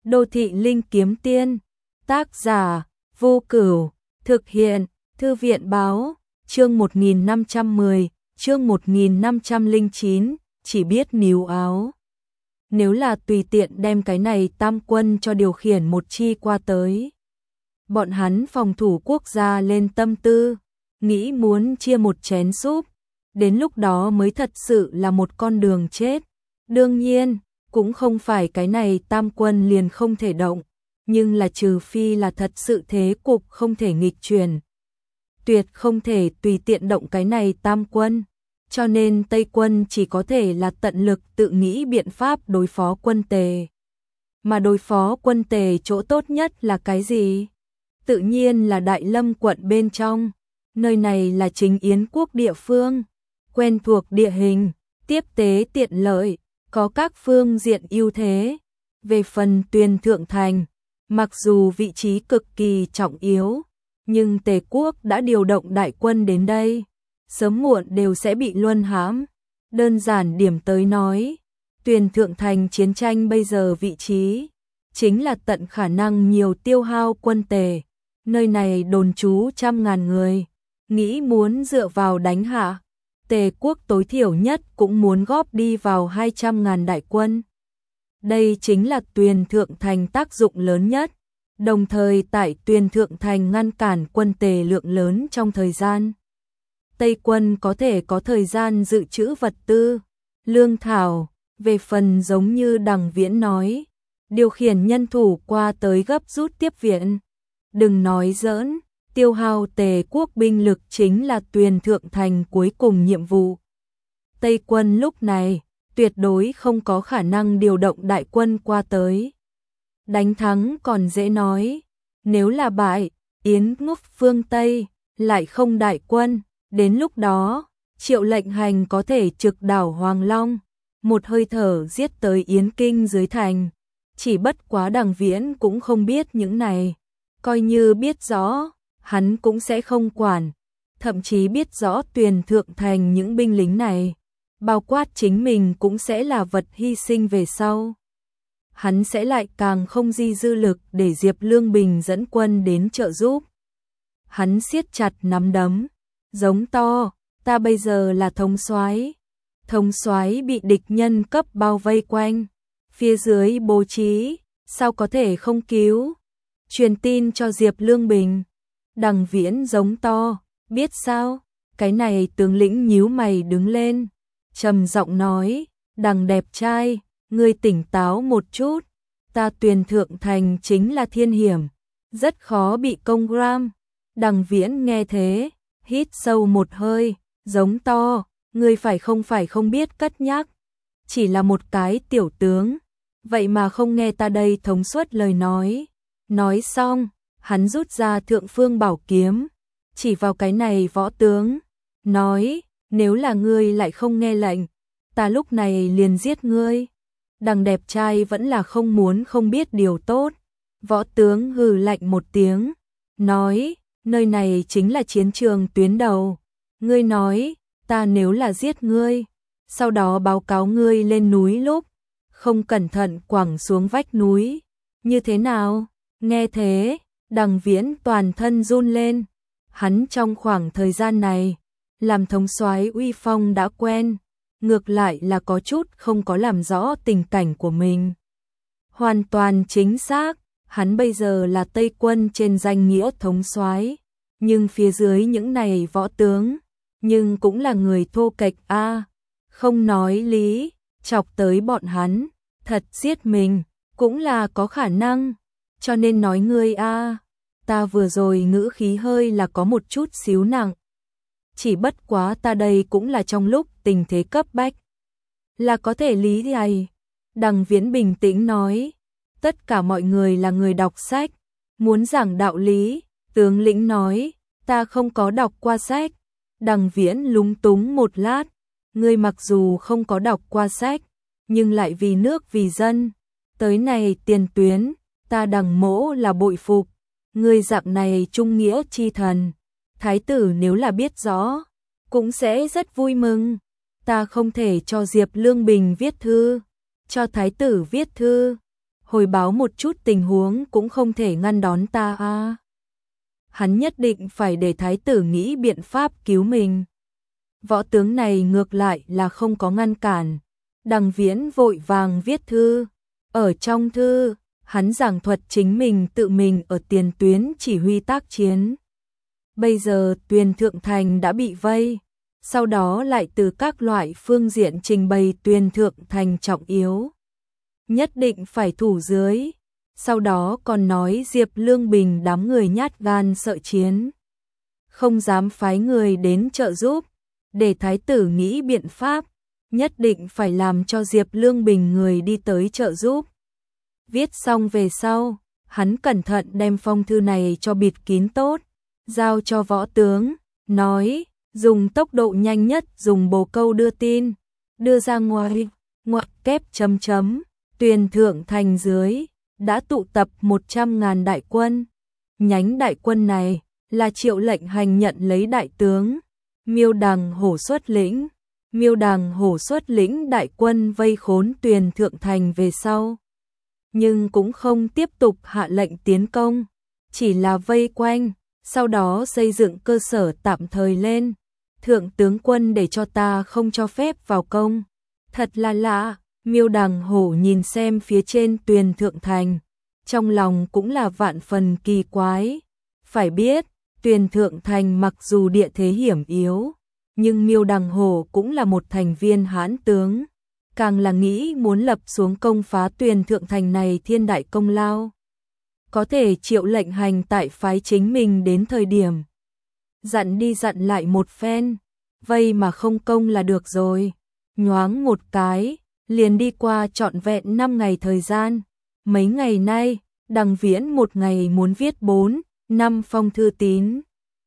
Đô thị linh kiếm tiên, tác giả, Vô Cửu, thực hiện, Thư viện báo, chương 1510, chương 1509, chỉ biết níu áo. Nếu là tùy tiện đem cái này tam quân cho điều khiển một chi qua tới. Bọn hắn phòng thủ quốc gia lên tâm tư, nghĩ muốn chia một chén súp, đến lúc đó mới thật sự là một con đường chết. Đương nhiên, cũng không phải cái này tam quân liền không thể động, nhưng là trừ phi là thật sự thế cục không thể nghịch chuyển. Tuyệt không thể tùy tiện động cái này tam quân, cho nên Tây quân chỉ có thể là tận lực tự nghĩ biện pháp đối phó quân Tề. Mà đối phó quân Tề chỗ tốt nhất là cái gì? Tự nhiên là Đại Lâm quận bên trong, nơi này là chính Yến quốc địa phương, quen thuộc địa hình, tiếp tế tiện lợi, có các phương diện ưu thế. Về phần Tuyền Thượng Thành, mặc dù vị trí cực kỳ trọng yếu, nhưng Tề quốc đã điều động đại quân đến đây, sớm muộn đều sẽ bị luân hãm. Đơn giản điểm tới nói, Tuyền Thượng Thành chiến tranh bây giờ vị trí chính là tận khả năng nhiều tiêu hao quân Tề, nơi này đồn trú trăm ngàn người, nghĩ muốn dựa vào đánh hạ Tề quốc tối thiểu nhất cũng muốn góp đi vào 200.000 đại quân. Đây chính là Tuyền Thượng Thành tác dụng lớn nhất, đồng thời tại Tuyền Thượng Thành ngăn cản quân Tề lượng lớn trong thời gian. Tây quân có thể có thời gian dự trữ vật tư, lương thảo, về phần giống như Đằng Viễn nói, điều khiển nhân thủ qua tới gấp rút tiếp viện. Đừng nói giỡn, tiêu hao Tề quốc binh lực chính là Tuyền Thượng Thành cuối cùng nhiệm vụ. Tây quân lúc này tuyệt đối không có khả năng điều động đại quân qua tới. Đánh thắng còn dễ nói, nếu là bại, Yến quốc phương Tây lại không đại quân, đến lúc đó Triệu Lệnh Hành có thể trực đảo Hoàng Long, một hơi thở giết tới Yến Kinh dưới thành. Chỉ bất quá Đằng Viễn cũng không biết những này, coi như biết rõ, hắn cũng sẽ không quản, thậm chí biết rõ Tuyền Thượng Thành những binh lính này, bao quát chính mình cũng sẽ là vật hy sinh về sau. Hắn sẽ lại càng không di dư lực để Diệp Lương Bình dẫn quân đến trợ giúp. Hắn siết chặt nắm đấm, giống to, ta bây giờ là thống soái. Thống soái bị địch nhân cấp bao vây quanh, phía dưới bố trí, sao có thể không cứu? Truyền tin cho Diệp Lương Bình. Đằng Viễn giống to, biết sao? Cái này tướng lĩnh nhíu mày đứng lên, trầm giọng nói, Đằng đẹp trai, ngươi tỉnh táo một chút, ta Tuyền Thượng Thành chính là thiên hiểm, rất khó bị công gram. Đằng Viễn nghe thế, hít sâu một hơi, giống to, ngươi phải không biết cất nhắc, chỉ là một cái tiểu tướng, vậy mà không nghe ta đây thống suốt lời nói. Nói xong, hắn rút ra Thượng Phương Bảo Kiếm, chỉ vào cái này võ tướng, nói, nếu là ngươi lại không nghe lệnh, ta lúc này liền giết ngươi. Đằng đẹp trai vẫn là không muốn không biết điều tốt, võ tướng hừ lạnh một tiếng, nói, nơi này chính là chiến trường tuyến đầu, ngươi nói, ta nếu là giết ngươi, sau đó báo cáo ngươi lên núi lúc, không cẩn thận quẳng xuống vách núi, như thế nào? Nghe thế, Đằng Viễn toàn thân run lên, hắn trong khoảng thời gian này, làm thống soái uy phong đã quen, ngược lại là có chút không có làm rõ tình cảnh của mình. Hoàn toàn chính xác, hắn bây giờ là Tây quân trên danh nghĩa thống soái, nhưng phía dưới những này võ tướng, nhưng cũng là người thô kệch a, không nói lý, chọc tới bọn hắn, thật giết mình, cũng là có khả năng. Cho nên nói ngươi a, ta vừa rồi ngữ khí hơi là có một chút xíu nặng. Chỉ bất quá ta đây cũng là trong lúc tình thế cấp bách, là có thể lý này. Đằng Viễn bình tĩnh nói, tất cả mọi người là người đọc sách, muốn giảng đạo lý. Tướng lĩnh nói, ta không có đọc qua sách. Đằng Viễn lúng túng một lát, ngươi mặc dù không có đọc qua sách, nhưng lại vì nước vì dân, tới này tiền tuyến, ta Đằng mỗ là bội phục, ngươi dạng này trung nghĩa chi thần, thái tử nếu là biết rõ, cũng sẽ rất vui mừng. Ta không thể cho Diệp Lương Bình viết thư, cho thái tử viết thư, hồi báo một chút tình huống cũng không thể ngăn đón ta à. Hắn nhất định phải để thái tử nghĩ biện pháp cứu mình. Võ tướng này ngược lại là không có ngăn cản. Đằng Viễn vội vàng viết thư. Ở trong thư, hắn giảng thuật chính mình tự mình ở tiền tuyến chỉ huy tác chiến. Bây giờ Tuyền Thượng Thành đã bị vây. Sau đó lại từ các loại phương diện trình bày Tuyền Thượng Thành trọng yếu. Nhất định phải thủ dưới. Sau đó còn nói Diệp Lương Bình đám người nhát gan sợ chiến. Không dám phái người đến trợ giúp. Để thái tử nghĩ biện pháp. Nhất định phải làm cho Diệp Lương Bình người đi tới trợ giúp. Viết xong về sau, hắn cẩn thận đem phong thư này cho bịt kín tốt. Giao cho võ tướng, nói, dùng tốc độ nhanh nhất dùng bồ câu đưa tin. Đưa ra ngoài, ngoặc kép chấm chấm, Tuyền Thượng Thành dưới, đã tụ tập 100.000 đại quân. Nhánh đại quân này, là Triệu Lệnh Hành nhận lấy đại tướng. Miêu Đằng Hổ xuất lĩnh. Miêu Đằng Hổ xuất lĩnh đại quân vây khốn Tuyền Thượng Thành về sau. Nhưng cũng không tiếp tục hạ lệnh tiến công. Chỉ là vây quanh, sau đó xây dựng cơ sở tạm thời lên. Thượng tướng quân để cho ta không cho phép vào công. Thật là lạ, Miêu Đằng Hổ nhìn xem phía trên Tuyền Thượng Thành. Trong lòng cũng là vạn phần kỳ quái. Phải biết, Tuyền Thượng Thành mặc dù địa thế hiểm yếu, nhưng Miêu Đằng Hổ cũng là một thành viên hãn tướng. Càng là nghĩ muốn lập xuống công phá Tuyền Thượng Thành này thiên đại công lao. Có thể Triệu Lệnh Hành tại phái chính mình đến thời điểm. Dặn đi dặn lại một phen, vây mà không công là được rồi. Nhoáng một cái, liền đi qua trọn vẹn 5 ngày thời gian. Mấy ngày nay, Đằng Viễn một ngày muốn viết 4-5 phong thư tín.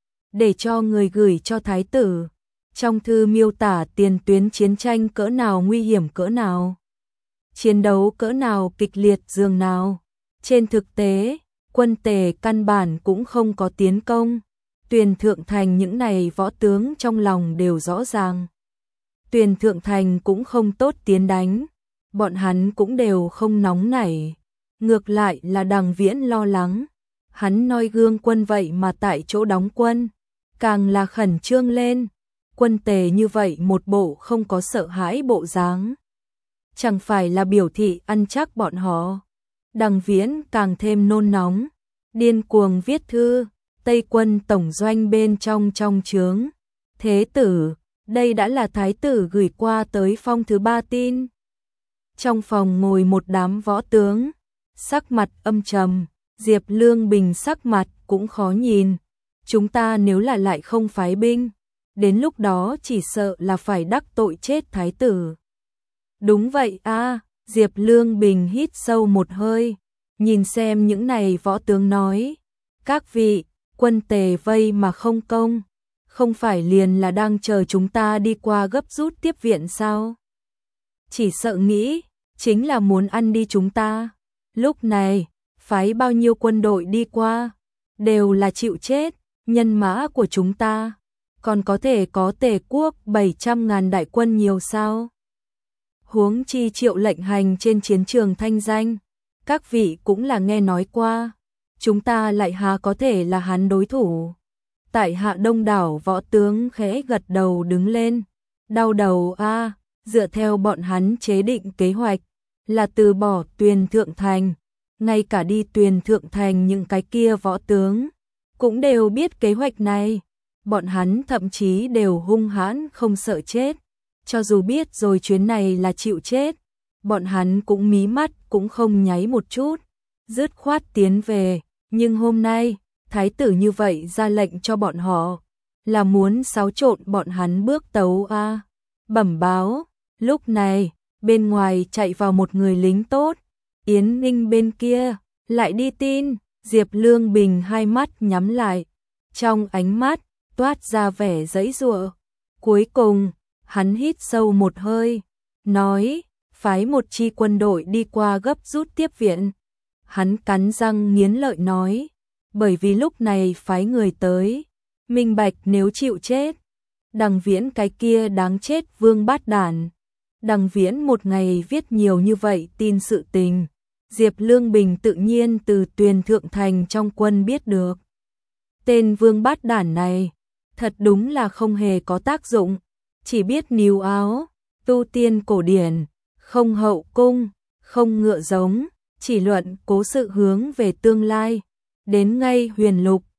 Để cho người gửi cho thái tử. Trong thư miêu tả tiền tuyến chiến tranh cỡ nào nguy hiểm cỡ nào. Chiến đấu cỡ nào kịch liệt dường nào. Trên thực tế, quân Tề căn bản cũng không có tiến công. Tuyền Thượng Thành những này võ tướng trong lòng đều rõ ràng. Tuyền Thượng Thành cũng không tốt tiến đánh. Bọn hắn cũng đều không nóng nảy. Ngược lại là Đằng Viễn lo lắng. Hắn noi gương quân vậy mà tại chỗ đóng quân. Càng là khẩn trương lên. Quân Tề như vậy một bộ không có sợ hãi bộ dáng. Chẳng phải là biểu thị ăn chắc bọn họ. Đằng Viễn càng thêm nôn nóng. Điên cuồng viết thư. Tây quân tổng doanh bên trong trướng. Thế tử, đây đã là thái tử gửi qua tới phong thứ 3 tin. Trong phòng ngồi một đám võ tướng. Sắc mặt âm trầm. Diệp Lương Bình sắc mặt cũng khó nhìn. Chúng ta nếu là lại không phái binh, đến lúc đó chỉ sợ là phải đắc tội chết thái tử. Đúng vậy a, Diệp Lương Bình hít sâu một hơi, nhìn xem những này võ tướng nói. Các vị, quân Tề vây mà không công, không phải liền là đang chờ chúng ta đi qua gấp rút tiếp viện sao? Chỉ sợ nghĩ, chính là muốn ăn đi chúng ta. Lúc này, phái bao nhiêu quân đội đi qua, đều là chịu chết, nhân mã của chúng ta. Còn có thể có Tề quốc 700.000 đại quân nhiều sao? Huống chi Triệu Lệnh Hành trên chiến trường thanh danh, các vị cũng là nghe nói qua. Chúng ta lại há có thể là hắn đối thủ? Tại hạ đông đảo võ tướng khẽ gật đầu đứng lên. Đau đầu a, dựa theo bọn hắn chế định kế hoạch, là từ bỏ Tuyền Thượng Thành. Ngay cả đi Tuyền Thượng Thành những cái kia võ tướng cũng đều biết kế hoạch này. Bọn hắn thậm chí đều hung hãn không sợ chết. Cho dù biết rồi chuyến này là chịu chết, bọn hắn cũng mí mắt cũng không nháy một chút, dứt khoát tiến về. Nhưng hôm nay, thái tử như vậy ra lệnh cho bọn họ, là muốn xáo trộn bọn hắn bước tấu a. Bẩm báo, lúc này, bên ngoài chạy vào một người lính tốt. Yến Ninh bên kia, lại đi tin. Diệp Lương Bình hai mắt nhắm lại, trong ánh mắt toát ra vẻ giãy giụa. Cuối cùng, hắn hít sâu một hơi, nói, phái một chi quân đội đi qua gấp rút tiếp viện. Hắn cắn răng nghiến lợi nói, bởi vì lúc này phái người tới, minh bạch nếu chịu chết. Đằng Viễn cái kia đáng chết vương bát đản. Đằng Viễn một ngày viết nhiều như vậy tin sự tình, Diệp Lương Bình tự nhiên từ Tuyền Thượng Thành trong quân biết được. Tên Vương Bát Đản này, thật đúng là không hề có tác dụng, chỉ biết níu áo, tu tiên cổ điển, không hậu cung, không ngựa giống, chỉ luận cố sự hướng về tương lai. Đến ngay Huyền Lục,